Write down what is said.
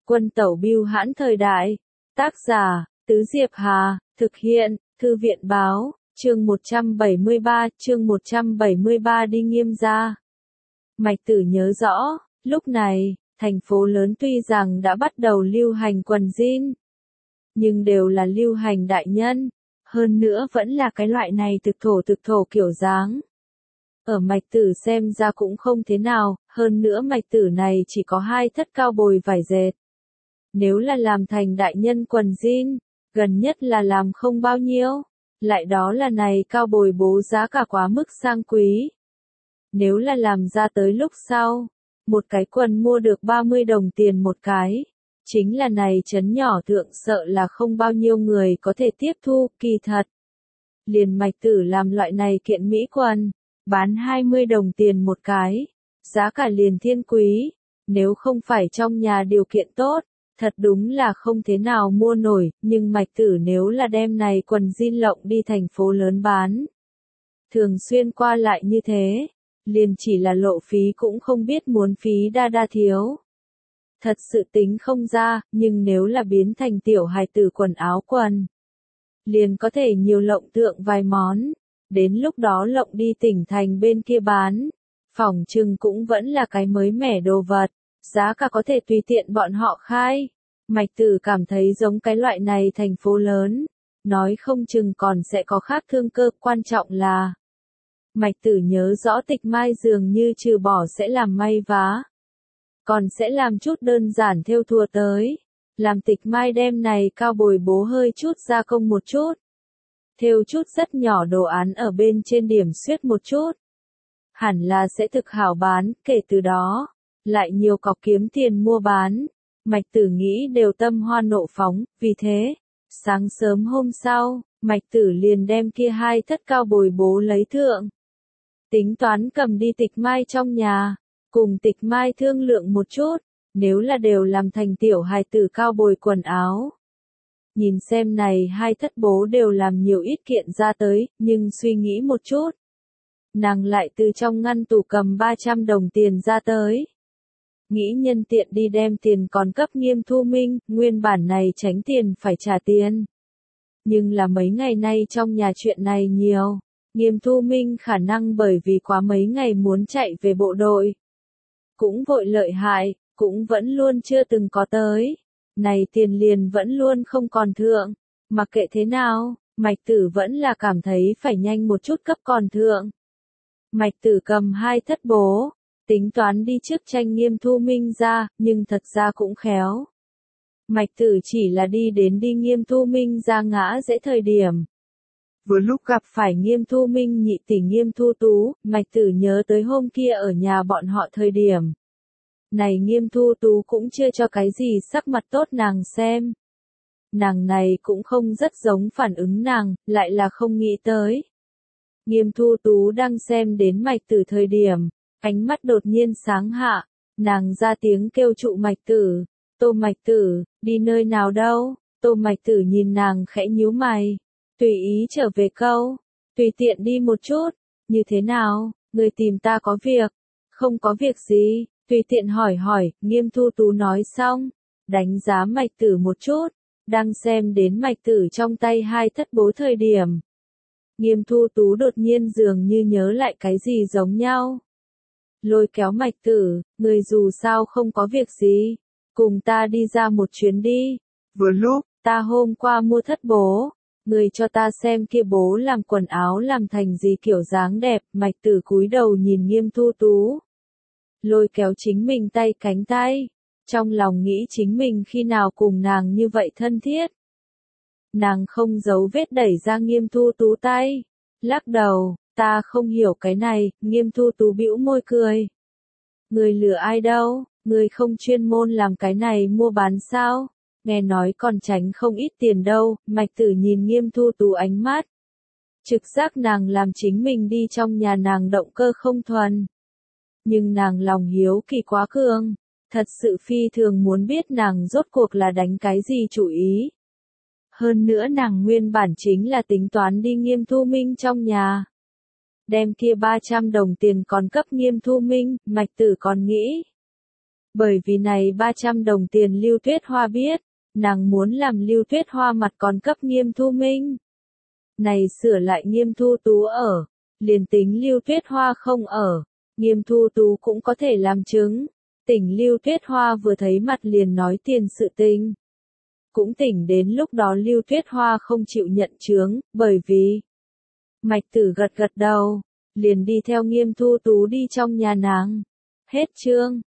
Quân tẩu bưu hãn thời đại. Tác giả, Tứ Diệp Hà, thực hiện, Thư viện báo, chương 173 đi Nghiêm gia. Mạch Tử nhớ rõ, lúc này, thành phố lớn tuy rằng đã bắt đầu lưu hành quần jean, nhưng đều là lưu hành đại nhân, hơn nữa vẫn là cái loại này thực thổ kiểu dáng. Ở Mạch Tử xem ra cũng không thế nào, hơn nữa Mạch Tử này chỉ có 2 thất cao bồi vải dệt. Nếu là làm thành đại nhân quần jean, gần nhất là làm không bao nhiêu, lại đó là này cao bồi bố giá cả quá mức sang quý. Nếu là làm ra tới lúc sau, một cái quần mua được 30 đồng tiền một cái, chính là này trấn nhỏ thượng sợ là không bao nhiêu người có thể tiếp thu, kỳ thật. Liền Mạch Tử làm loại này kiện mỹ quần, bán 20 đồng tiền một cái, giá cả liền thiên quý, nếu không phải trong nhà điều kiện tốt, thật đúng là không thế nào mua nổi, nhưng Mạch Tử nếu là đem này quần jean lộng đi thành phố lớn bán, thường xuyên qua lại như thế, liền chỉ là lộ phí cũng không biết muốn phí đa thiếu. Thật sự tính không ra, nhưng nếu là biến thành tiểu hài tử quần áo quần, liền có thể nhiều lộng tượng vài món, đến lúc đó lộng đi tỉnh thành bên kia bán, phỏng chừng cũng vẫn là cái mới mẻ đồ vật, giá cả có thể tùy tiện bọn họ khai. Mạch Tử cảm thấy giống cái loại này thành phố lớn, nói không chừng còn sẽ có khác thương cơ, quan trọng là Mạch Tử nhớ rõ Tịch Mai dường như trừ bỏ sẽ làm may vá, còn sẽ làm chút đơn giản thêu thùa tới, làm Tịch Mai đem này cao bồi bố hơi chút gia công một chút, thêu chút rất nhỏ đồ án ở bên trên điểm xuyết một chút, hẳn là sẽ thực hảo bán, kể từ đó, lại nhiều cọc kiếm tiền mua bán. Mạch Tử nghĩ đều tâm hoa nộ phóng, vì thế, sáng sớm hôm sau, Mạch Tử liền đem kia 2 thất cao bồi bố lấy thượng. Tính toán cầm đi Tịch Mai trong nhà, cùng Tịch Mai thương lượng một chút, nếu là đều làm thành tiểu hài tử cao bồi quần áo. Nhìn xem này 2 thất bố đều làm nhiều ít kiện ra tới, nhưng suy nghĩ một chút. Nàng lại từ trong ngăn tủ cầm 300 đồng tiền ra tới. Nghĩ nhân tiện đi đem tiền còn cấp Nghiêm Thu Minh, nguyên bản này tránh tiền phải trả tiền. Nhưng là mấy ngày nay trong nhà chuyện này nhiều, Nghiêm Thu Minh khả năng bởi vì quá mấy ngày muốn chạy về bộ đội. Cũng vội lợi hại, cũng vẫn luôn chưa từng có tới. Này tiền liền vẫn luôn không còn thượng, mặc kệ thế nào, Mạch Tử vẫn là cảm thấy phải nhanh một chút cấp còn thượng. Mạch Tử cầm 2 thất bố, tính toán đi trước tranh Nghiêm Thu Minh ra, nhưng thật ra cũng khéo. Mạch Tử chỉ là đi Nghiêm Thu Minh ra ngã dễ thời điểm. Vừa lúc gặp phải Nghiêm Thu Minh nhị tỷ Nghiêm Thu Tú, Mạch Tử nhớ tới hôm kia ở nhà bọn họ thời điểm. Này Nghiêm Thu Tú cũng chưa cho cái gì sắc mặt tốt nàng xem. Nàng này cũng không rất giống phản ứng nàng, lại là không nghĩ tới. Nghiêm Thu Tú đang xem đến Mạch Tử thời điểm, ánh mắt đột nhiên sáng hạ, nàng ra tiếng kêu trụ Mạch Tử, Tô Mạch Tử, đi nơi nào đâu? Tô Mạch Tử nhìn nàng khẽ nhíu mày, tùy ý trở về câu, tùy tiện đi một chút, như thế nào, người tìm ta có việc? Không có việc gì, tùy tiện hỏi, Nghiêm Thu Tú nói xong, đánh giá Mạch Tử một chút, đang xem đến Mạch Tử trong tay 2 thất bố thời điểm. Nghiêm Thu Tú đột nhiên dường như nhớ lại cái gì giống nhau. Lôi kéo Mạch Tử, người dù sao không có việc gì, cùng ta đi ra một chuyến đi. Vừa lúc, ta hôm qua mua thất bố, người cho ta xem kia bố làm quần áo làm thành gì kiểu dáng đẹp. Mạch Tử cúi đầu nhìn Nghiêm Thu Tú, lôi kéo chính mình tay cánh tay, trong lòng nghĩ chính mình khi nào cùng nàng như vậy thân thiết. Nàng không giấu vết đẩy ra Nghiêm Thu Tú tay, lắc đầu, ta không hiểu cái này. Nghiêm Thu Tú bĩu môi cười. Người lừa ai đâu, người không chuyên môn làm cái này mua bán sao, nghe nói còn tránh không ít tiền đâu. Mạch Tử nhìn Nghiêm Thu Tú ánh mắt, trực giác nàng làm chính mình đi trong nhà nàng động cơ không thuần. Nhưng nàng lòng hiếu kỳ quá cường, thật sự phi thường muốn biết nàng rốt cuộc là đánh cái gì chủ ý. Hơn nữa nàng nguyên bản chính là tính toán đi Nghiêm Thu Minh trong nhà. Đem kia 300 đồng tiền còn cấp Nghiêm Thu Minh, Mạch Tử còn nghĩ. Bởi vì này 300 đồng tiền Lưu Tuyết Hoa biết, nàng muốn làm Lưu Tuyết Hoa mặt còn cấp Nghiêm Thu Minh. Này sửa lại Nghiêm Thu Tú ở, liền tính Lưu Tuyết Hoa không ở, Nghiêm Thu Tú cũng có thể làm chứng. Tỉnh Lưu Tuyết Hoa vừa thấy mặt liền nói tiền sự tình. Cũng tỉnh đến lúc đó Lưu Tuyết Hoa không chịu nhận chướng, bởi vì Mạch Tử gật gật đầu, liền đi theo Nghiêm Thu Tú đi trong nhà nàng. Hết chương.